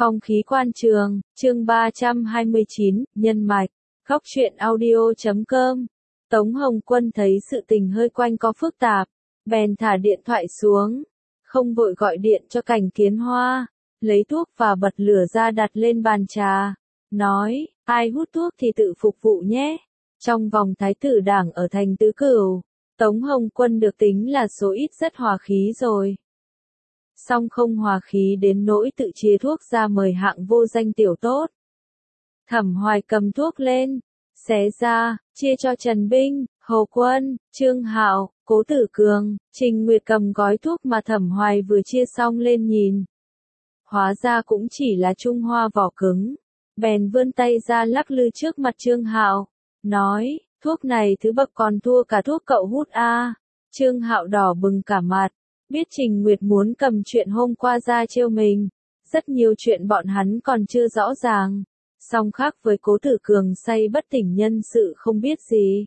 Phong khí quan trường, chương 329, nhân mạch, góc truyện audio.com. Tống Hồng Quân thấy sự tình hơi quanh co phức tạp, bèn thả điện thoại xuống, không vội gọi điện cho Cảnh Kiến Hoa, lấy thuốc và bật lửa ra đặt lên bàn trà, nói, ai hút thuốc thì tự phục vụ nhé. Trong vòng thái tử đảng ở thành Tứ Cửu, Tống Hồng Quân được tính là số ít rất hòa khí rồi. Song không hòa khí đến nỗi tự chia thuốc ra mời hạng vô danh tiểu tốt. Thẩm Hoài cầm thuốc lên, xé ra, chia cho Trần Binh, Hồ Quân, Trương Hạo, Cố Tử Cường, Trình Nguyệt cầm gói thuốc mà Thẩm Hoài vừa chia xong lên nhìn. Hóa ra cũng chỉ là Trung Hoa vỏ cứng. Bèn vươn tay ra lắc lư trước mặt Trương Hạo, nói, thuốc này thứ bậc còn thua cả thuốc cậu hút a. Trương Hạo đỏ bừng cả mặt, biết Trình Nguyệt muốn cầm chuyện hôm qua ra trêu mình. Rất nhiều chuyện bọn hắn còn chưa rõ ràng. Song khác với Cố Tử Cường say bất tỉnh nhân sự không biết gì.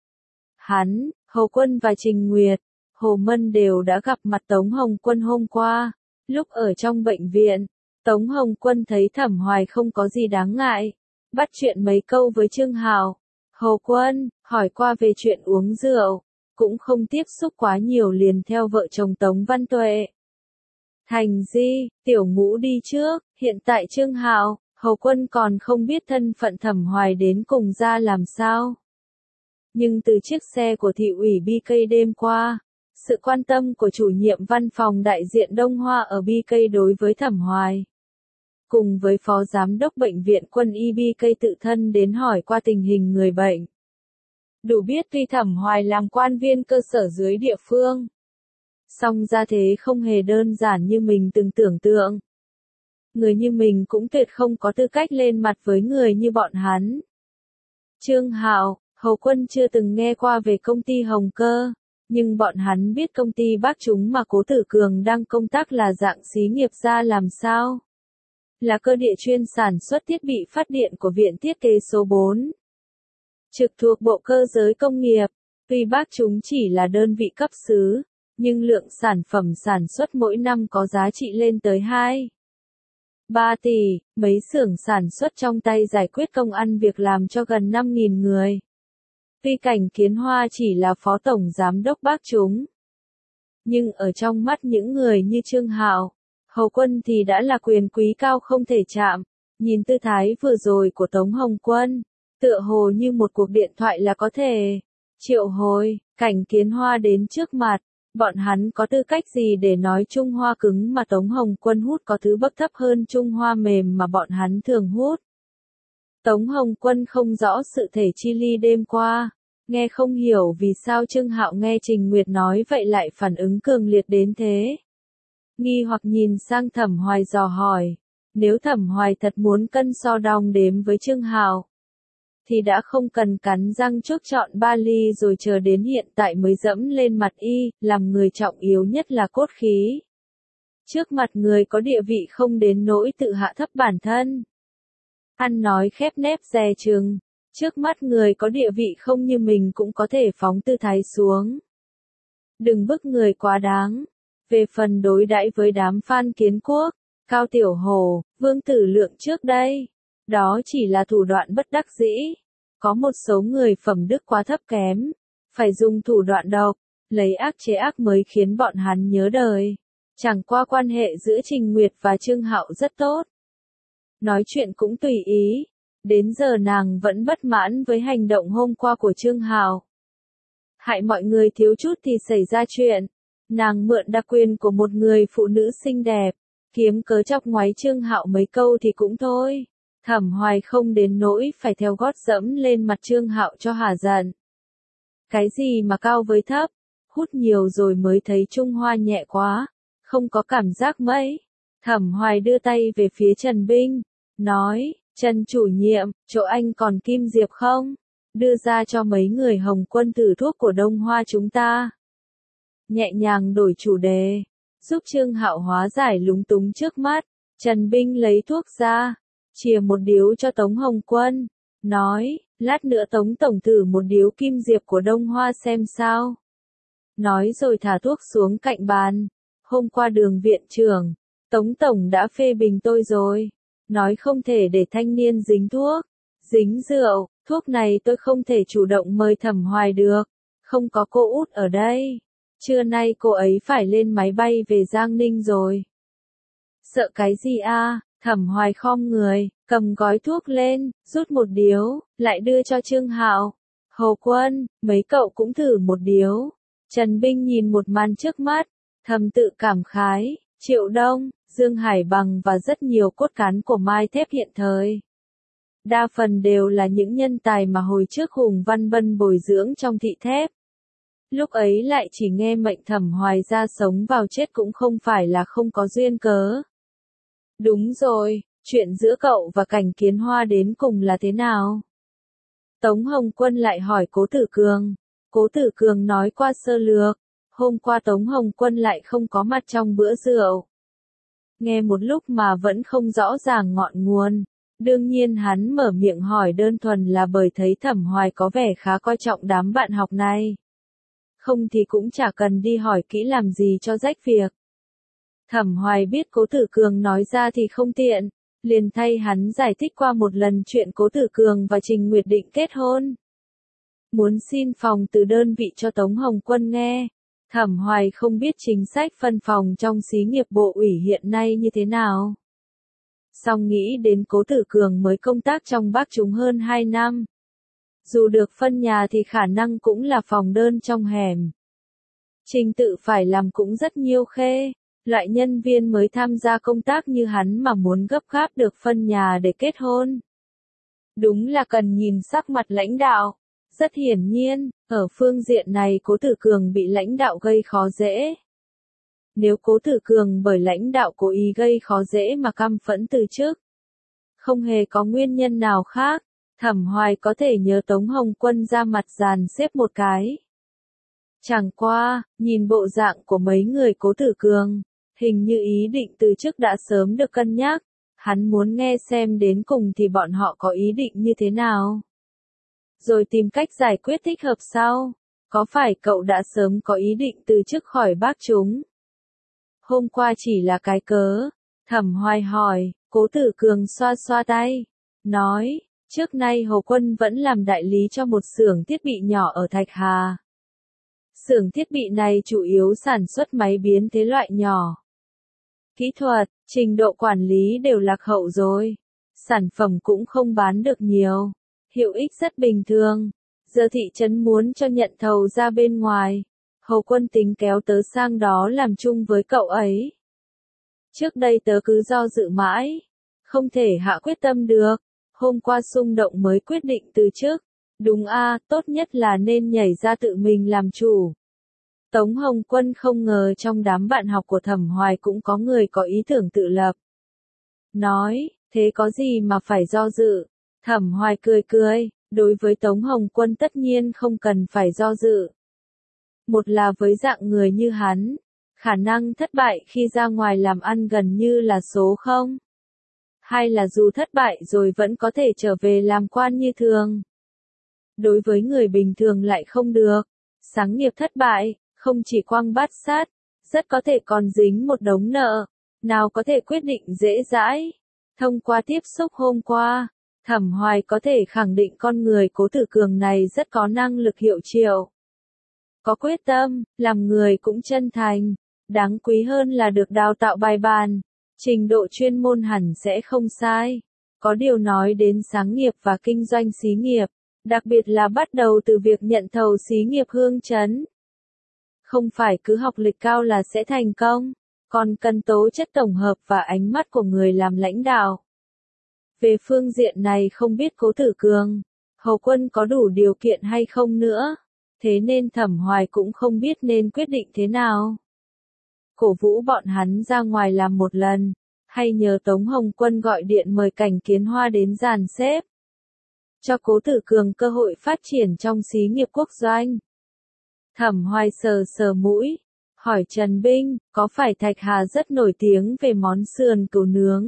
Hắn, Hồ Quân và Trình Nguyệt, Hồ Mân đều đã gặp mặt Tống Hồng Quân hôm qua. Lúc ở trong bệnh viện, Tống Hồng Quân thấy Thẩm Hoài không có gì đáng ngại, bắt chuyện mấy câu với Trương Hạo, Hồ Quân, hỏi qua về chuyện uống rượu, cũng không tiếp xúc quá nhiều liền theo vợ chồng Tống Văn Tuệ. Thành Di, Tiểu Ngũ đi trước, hiện tại Trương Hạo, Hồ Quân còn không biết thân phận Thẩm Hoài đến cùng ra làm sao. Nhưng từ chiếc xe của thị ủy BK đêm qua, sự quan tâm của chủ nhiệm văn phòng đại diện Đông Hoa ở BK đối với Thẩm Hoài, cùng với phó giám đốc bệnh viện quân y BK tự thân đến hỏi qua tình hình người bệnh. Đủ biết tuy Thẩm Hoài làm quan viên cơ sở dưới địa phương, song ra thế không hề đơn giản như mình từng tưởng tượng. Người như mình cũng tuyệt không có tư cách lên mặt với người như bọn hắn. Trương Hạo, Hồ Quân chưa từng nghe qua về công ty Hồng Cơ, nhưng bọn hắn biết công ty bác chúng mà Cố Tử Cường đang công tác là dạng xí nghiệp ra làm sao. Là cơ địa chuyên sản xuất thiết bị phát điện của Viện Thiết kế số 4. Trực thuộc Bộ Cơ giới Công nghiệp, tuy bác chúng chỉ là đơn vị cấp xứ, nhưng lượng sản phẩm sản xuất mỗi năm có giá trị lên tới 2-3 tỷ, mấy xưởng sản xuất trong tay giải quyết công ăn việc làm cho gần 5.000 người. Tuy Cảnh Kiến Hoa chỉ là phó tổng giám đốc bác chúng, nhưng ở trong mắt những người như Trương Hạo, Hồ Quân thì đã là quyền quý cao không thể chạm. Nhìn tư thái vừa rồi của Tống Hồng Quân, tựa hồ như một cuộc điện thoại là có thể triệu hồi Cảnh Kiến Hoa đến trước mặt. Bọn hắn có tư cách gì để nói Trung Hoa cứng mà Tống Hồng Quân hút có thứ bậc thấp hơn Trung Hoa mềm mà bọn hắn thường hút. Tống Hồng Quân không rõ sự thể chi ly đêm qua, nghe không hiểu vì sao Trương Hạo nghe Trình Nguyệt nói vậy lại phản ứng cường liệt đến thế. Nghi hoặc nhìn sang Thẩm Hoài dò hỏi, nếu Thẩm Hoài thật muốn cân so đong đếm với Trương Hạo, thì đã không cần cắn răng chốt chọn ba ly rồi chờ đến hiện tại mới dẫm lên mặt y, làm người trọng yếu nhất là cốt khí. Trước mặt người có địa vị không đến nỗi tự hạ thấp bản thân. Ăn nói khép nép dè chừng, trước mắt người có địa vị không như mình cũng có thể phóng tư thái xuống. Đừng bức người quá đáng. Về phần đối đãi với đám Phan Kiến Quốc, Cao Tiểu Hồ, Vương Tử Lượng trước đây, đó chỉ là thủ đoạn bất đắc dĩ. Có một số người phẩm đức quá thấp kém, phải dùng thủ đoạn độc, lấy ác chế ác mới khiến bọn hắn nhớ đời. Chẳng qua quan hệ giữa Trình Nguyệt và Trương Hạo rất tốt. Nói chuyện cũng tùy ý, đến giờ nàng vẫn bất mãn với hành động hôm qua của Trương Hạo. Hại mọi người thiếu chút thì xảy ra chuyện. Nàng mượn đặc quyền của một người phụ nữ xinh đẹp, kiếm cớ chọc ngoáy Trương Hạo mấy câu thì cũng thôi. Thẩm Hoài không đến nỗi phải theo gót dẫm lên mặt Trương Hạo cho hả giận. Cái gì mà cao với thấp, hút nhiều rồi mới thấy Trung Hoa nhẹ quá, không có cảm giác mấy. Thẩm Hoài đưa tay về phía Trần Binh, nói, Trần chủ nhiệm, chỗ anh còn kim diệp không? Đưa ra cho mấy người Hồng Quân thử thuốc của Đông Hoa chúng ta. Nhẹ nhàng đổi chủ đề, giúp Trương Hạo hóa giải lúng túng trước mắt. Trần Binh lấy thuốc ra, chìa một điếu cho Tống Hồng Quân, nói, lát nữa Tống Tổng thử một điếu kim diệp của Đông Hoa xem sao. Nói rồi thả thuốc xuống cạnh bàn. Hôm qua Đường viện trưởng, Tống Tổng đã phê bình tôi rồi. nói không thể để thanh niên dính thuốc, dính rượu, thuốc này tôi không thể chủ động mời Thẩm Hoài được, không có cô út ở đây. Trưa nay cô ấy phải lên máy bay về Giang Ninh rồi. Sợ cái gì a? Thẩm Hoài khom người, cầm gói thuốc lên, rút một điếu, lại đưa cho Trương Hạo. Hồ Quân, mấy cậu cũng thử một điếu. Trần Binh nhìn một màn trước mắt, thầm tự cảm khái, Triệu Đông, Dương Hải Bằng và rất nhiều cốt cán của Mai Thép hiện thời. Đa phần đều là những nhân tài mà hồi trước Hùng Văn Bân bồi dưỡng trong thị thép. Lúc ấy lại chỉ nghe mệnh Thẩm Hoài ra sống vào chết cũng không phải là không có duyên cớ. Đúng rồi, chuyện giữa cậu và Cảnh Kiến Hoa đến cùng là thế nào? Tống Hồng Quân lại hỏi Cố Tử Cường. Cố Tử Cường nói qua sơ lược, hôm qua Tống Hồng Quân lại không có mặt trong bữa rượu. Nghe một lúc mà vẫn không rõ ràng ngọn nguồn. Đương nhiên hắn mở miệng hỏi đơn thuần là bởi thấy Thẩm Hoài có vẻ khá coi trọng đám bạn học này. Không thì cũng chả cần đi hỏi kỹ làm gì cho rách việc. Thẩm Hoài biết Cố Tử Cường nói ra thì không tiện, liền thay hắn giải thích qua một lần chuyện Cố Tử Cường và Trình Nguyệt định kết hôn. Muốn xin phòng từ đơn vị cho Tống Hồng Quân nghe. Thẩm Hoài không biết chính sách phân phòng trong xí nghiệp bộ ủy hiện nay như thế nào. Song nghĩ đến Cố Tử Cường mới công tác trong Bắc Trung hơn 2 năm. Dù được phân nhà thì khả năng cũng là phòng đơn trong hẻm. Trình tự phải làm cũng rất nhiêu khê. Loại nhân viên mới tham gia công tác như hắn mà muốn gấp gáp được phân nhà để kết hôn. Đúng là cần nhìn sắc mặt lãnh đạo. Rất hiển nhiên, ở phương diện này Cố Tử Cường bị lãnh đạo gây khó dễ. Nếu Cố Tử Cường bởi lãnh đạo cố ý gây khó dễ mà căm phẫn từ chức, không hề có nguyên nhân nào khác, Thẩm Hoài có thể nhớ Tống Hồng Quân ra mặt dàn xếp một cái. Chẳng qua, nhìn bộ dạng của mấy người Cố Tử Cường, hình như ý định từ chức đã sớm được cân nhắc, hắn muốn nghe xem đến cùng thì bọn họ có ý định như thế nào. Rồi tìm cách giải quyết thích hợp sau. Có phải cậu đã sớm có ý định từ chức khỏi Bắc Trung? Hôm qua chỉ là cái cớ. Thẩm Hoài hỏi, Cố Tử Cường xoa xoa tay. Nói, trước nay Hồ Quân vẫn làm đại lý cho một xưởng thiết bị nhỏ ở Thạch Hà. Xưởng thiết bị này chủ yếu sản xuất máy biến thế loại nhỏ. Kỹ thuật, trình độ quản lý đều lạc hậu rồi. Sản phẩm cũng không bán được nhiều. Hiệu ích rất bình thường. Giờ thị trấn muốn cho nhận thầu ra bên ngoài. Hồ Quân tính kéo tớ sang đó làm chung với cậu ấy. Trước đây tớ cứ do dự mãi. Không thể hạ quyết tâm được. Hôm qua xung động mới quyết định từ chức. Đúng a, tốt nhất là nên nhảy ra tự mình làm chủ. Tống Hồng Quân không ngờ trong đám bạn học của Thẩm Hoài cũng có người có ý tưởng tự lập. Nói, thế có gì mà phải do dự? Thẩm Hoài cười cười, đối với Tống Hồng Quân tất nhiên không cần phải do dự. Một là với dạng người như hắn, khả năng thất bại khi ra ngoài làm ăn gần như là số 0. Hai là dù thất bại rồi vẫn có thể trở về làm quan như thường. Đối với người bình thường lại không được. Sáng nghiệp thất bại, không chỉ quăng bát sát, rất có thể còn dính một đống nợ. Nào có thể quyết định dễ dãi. Thông qua tiếp xúc hôm qua, Thẩm Hoài có thể khẳng định con người Cố Tử Cường này rất có năng lực hiệu triệu. Có quyết tâm, làm người cũng chân thành. Đáng quý hơn là được đào tạo bài bản. Trình độ chuyên môn hẳn sẽ không sai. Có điều nói đến sáng nghiệp và kinh doanh xí nghiệp, đặc biệt là bắt đầu từ việc nhận thầu xí nghiệp Hương Trấn. Không phải cứ học lịch cao là sẽ thành công, còn cần tố chất tổng hợp và ánh mắt của người làm lãnh đạo. Về phương diện này không biết Cố Tử Cường, Hồ Quân có đủ điều kiện hay không nữa, thế nên Thẩm Hoài cũng không biết nên quyết định thế nào. Cổ vũ bọn hắn ra ngoài làm một lần, hay nhờ Tống Hồng Quân gọi điện mời Cảnh Kiến Hoa đến dàn xếp. Cho Cố Tử Cường cơ hội phát triển trong xí nghiệp quốc doanh. Thẩm Hoài sờ sờ mũi, hỏi Trần Binh, có phải Thạch Hà rất nổi tiếng về món sườn cừu nướng?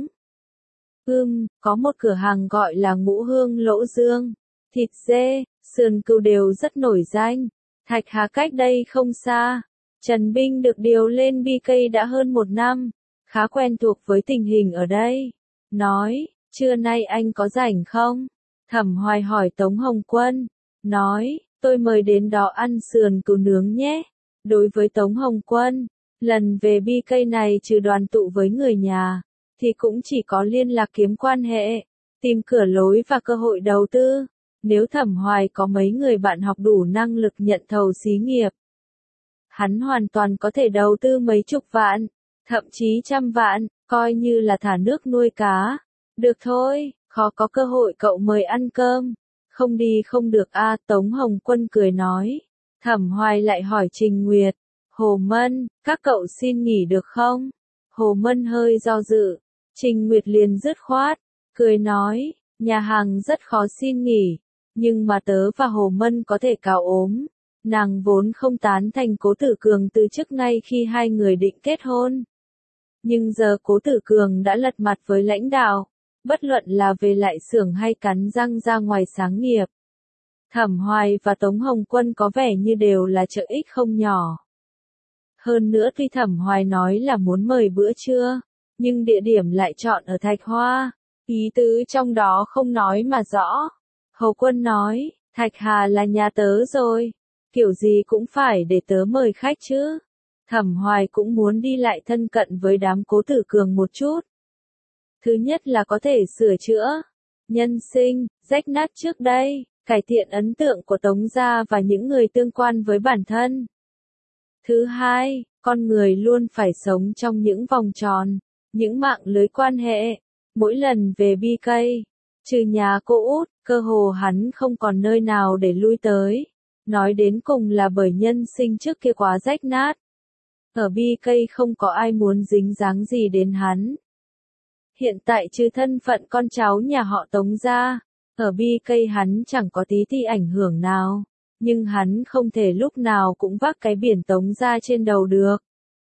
Có một cửa hàng gọi là Ngũ Hương Lỗ Dương. Thịt dê, sườn cừu đều rất nổi danh. Thạch Hà cách đây không xa. Trần Binh được điều lên BK đã hơn 1 năm. Khá quen thuộc với tình hình ở đây. Nói, trưa nay anh có rảnh không? Thẩm Hoài hỏi Tống Hồng Quân, nói, tôi mời đến đó ăn sườn cừu nướng nhé. Đối với Tống Hồng Quân, lần về BK này trừ đoàn tụ với người nhà, thì cũng chỉ có liên lạc kiếm quan hệ, tìm cửa lối và cơ hội đầu tư. Nếu Thẩm Hoài có mấy người bạn học đủ năng lực nhận thầu xí nghiệp, hắn hoàn toàn có thể đầu tư mấy chục vạn, thậm chí trăm vạn, coi như là thả nước nuôi cá. Được thôi, khó có cơ hội cậu mời ăn cơm. Không đi không được a, Tống Hồng Quân cười nói. Thẩm Hoài lại hỏi Trình Nguyệt, Hồ Mân, các cậu xin nghỉ được không? Hồ Mân hơi do dự, Trình Nguyệt liền dứt khoát, cười nói, nhà hàng rất khó xin nghỉ, nhưng mà tớ và Hồ Mân có thể cáo ốm. Nàng vốn không tán thành Cố Tử Cường từ trước ngay khi hai người định kết hôn. Nhưng giờ Cố Tử Cường đã lật mặt với lãnh đạo, bất luận là về lại xưởng hay cắn răng ra ngoài sáng nghiệp. Thẩm Hoài và Tống Hồng Quân có vẻ như đều là trợ ích không nhỏ. Hơn nữa tuy Thẩm Hoài nói là muốn mời bữa trưa, nhưng địa điểm lại chọn ở Thạch Hoa, ý tứ trong đó không nói mà rõ. Hầu Quân nói, Thạch Hà là nhà tớ rồi, kiểu gì cũng phải để tớ mời khách chứ. Thẩm Hoài cũng muốn đi lại thân cận với đám Cố Tử Cường một chút. Thứ nhất là có thể sửa chữa nhân sinh, rách nát trước đây, cải thiện ấn tượng của Tống gia và những người tương quan với bản thân. Thứ hai, con người luôn phải sống trong những vòng tròn, những mạng lưới quan hệ. Mỗi lần về BK, trừ nhà cô út, cơ hồ hắn không còn nơi nào để lui tới. Nói đến cùng là bởi nhân sinh trước kia quá rách nát. Ở BK không có ai muốn dính dáng gì đến hắn. Hiện tại trừ thân phận con cháu nhà họ Tống gia, ở BK hắn chẳng có tí ti ảnh hưởng nào, nhưng hắn không thể lúc nào cũng vác cái biển Tống gia trên đầu được.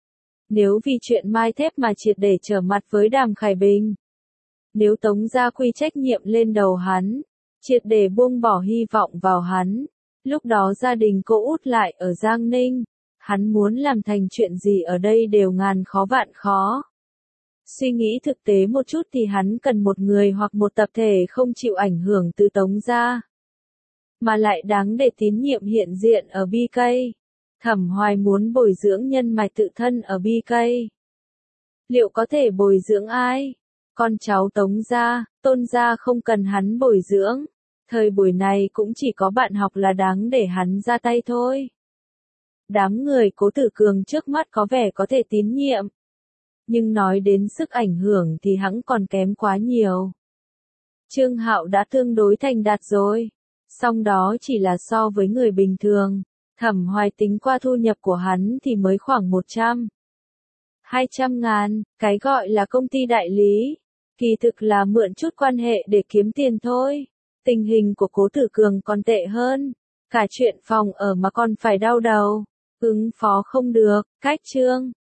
Nếu vì chuyện Mai Thép mà triệt để trở mặt với Đàm Khải Bình, nếu Tống gia quy trách nhiệm lên đầu hắn, triệt để buông bỏ hy vọng vào hắn, lúc đó gia đình cô út lại ở Giang Ninh, hắn muốn làm thành chuyện gì ở đây đều ngàn khó vạn khó. Suy nghĩ thực tế một chút thì hắn cần một người hoặc một tập thể không chịu ảnh hưởng từ Tống gia, mà lại đáng để tín nhiệm hiện diện ở BK. Thẩm Hoài muốn bồi dưỡng nhân mạch tự thân ở BK. Liệu có thể bồi dưỡng ai? Con cháu Tống gia, Tôn gia không cần hắn bồi dưỡng. Thời buổi này cũng chỉ có bạn học là đáng để hắn ra tay thôi. Đám người Cố Tử Cường trước mắt có vẻ có thể tín nhiệm. Nhưng nói đến sức ảnh hưởng thì hắn còn kém quá nhiều. Trương Hạo đã tương đối thành đạt rồi. Song đó chỉ là so với người bình thường. Thẩm Hoài tính qua thu nhập của hắn thì mới khoảng 100-200 ngàn, cái gọi là công ty đại lý. Kỳ thực là mượn chút quan hệ để kiếm tiền thôi. Tình hình của Cố Tử Cường còn tệ hơn. Cả chuyện phòng ở mà còn phải đau đầu. Ứng phó không được, cách Trương